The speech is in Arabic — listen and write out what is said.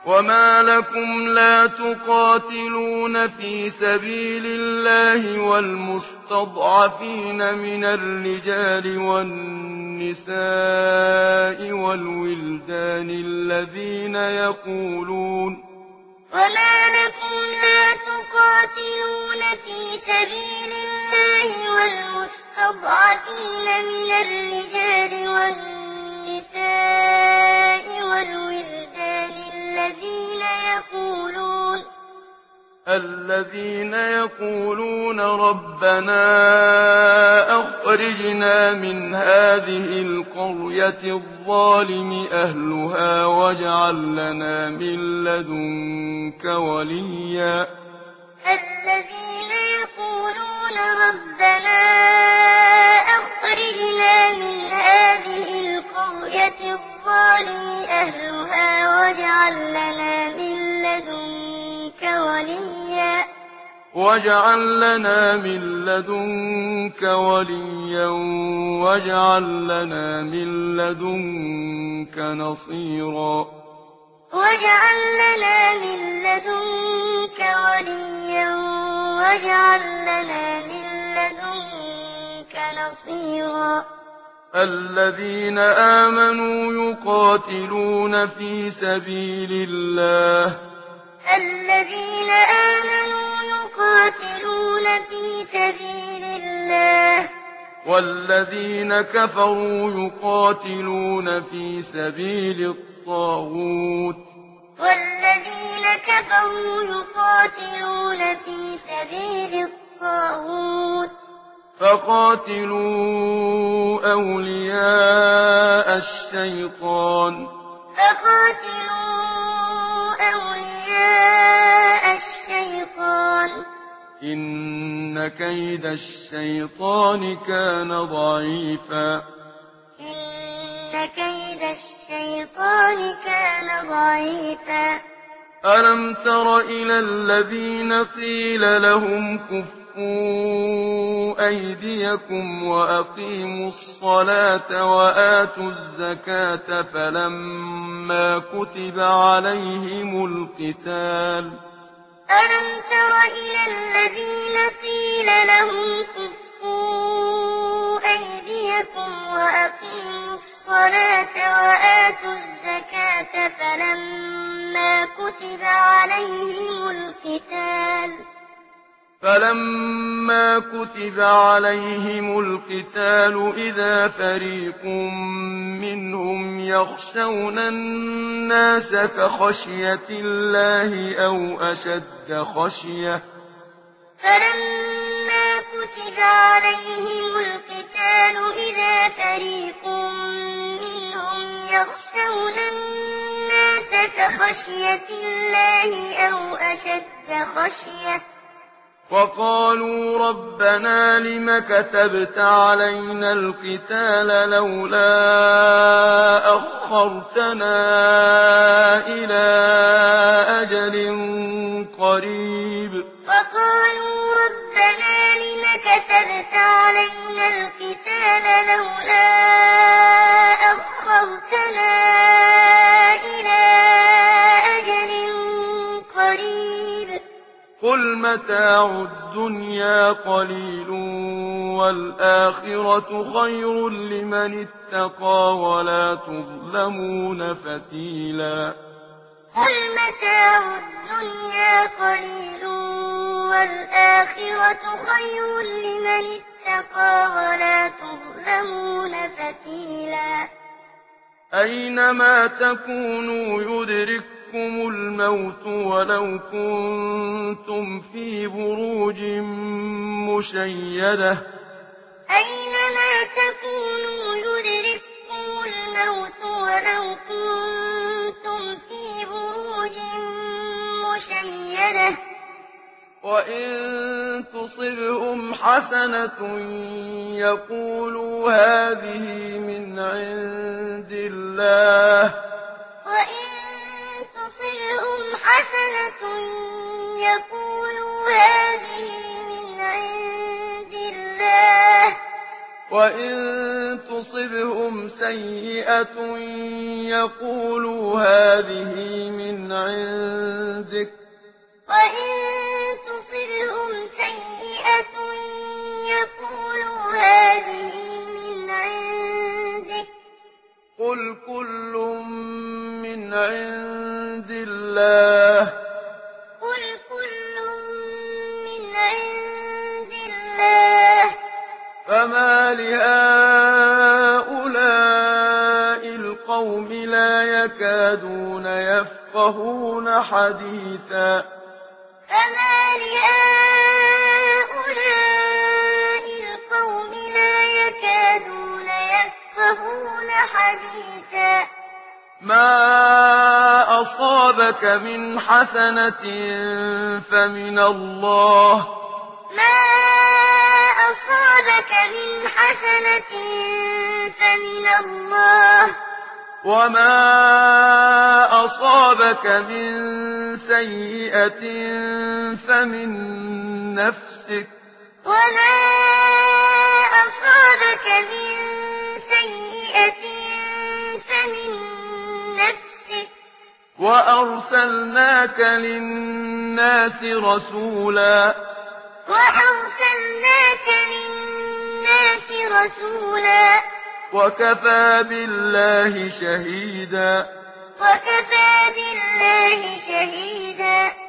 وما لكم لا تقاتلون في سبيل الله والمستضعفين من الرجال والنساء والولدان الذين يقولون وما لكم لا تقاتلون في سبيل الله والمستضعفين من الرجال والنساء والولدان الذين يقولون ربنا أخرجنا من هذه القرية الظالم أهلها واجعل لنا من لدنك وليا الذين يقولون ربنا أخرجنا من هذه القرية الظالم أهلها واجعل لنا من لدنك وليا واجعل لنا من لدنك نصيرا واجعل لنا من لدنك وليا واجعل لنا من لدنك نصيرا الذين آمنوا يقاتلون في سبيل الله والذين كفروا يقاتلون في سبيل الطاغوت فقاتلوا أولياء الشيطان إن كيد الشيطان كان ضعيفا ألم تر إلى الذين قيل لهم كفوا أيديكم وأقيموا الصلاة وآتوا الزكاة فلما كتب عليهم القتال إذا فريق منهم يخشون الناس كخشية الله أو أشد خشية وقالوا ربنا لم كتبت علينا القتال لولا أخرتنا إلى أجل قريب قل متاع الدنيا قليل والآخرة خير لمن اتقى ولا تظلمون فتيلا أينما تكونوا يدرككم الموت ولو كنتم في بروج مشيدة وإن تصبهم حسنة يقولوا هذه من عند الله وإن تصبهم سيئة يقولوا هذه من عندك وإن تصبهم سيئة يقولوا هذه من عندك قل كل من عند الله قل كل من عند الله فما لهؤلاء القوم لا يكادون يفقهون حديثا فما لهؤلاء القوم لا يكادون يفقهون حديثا ما أصابك من حسنة فمن الله ما أصابك من حسنة فمن الله وما أصابك من سيئة فمن نفسك وما أصابك من سيئة فمن نفسك وأرسلناك للناس رسولا وكفى بالله شهيدا وكفى بالله شهيدا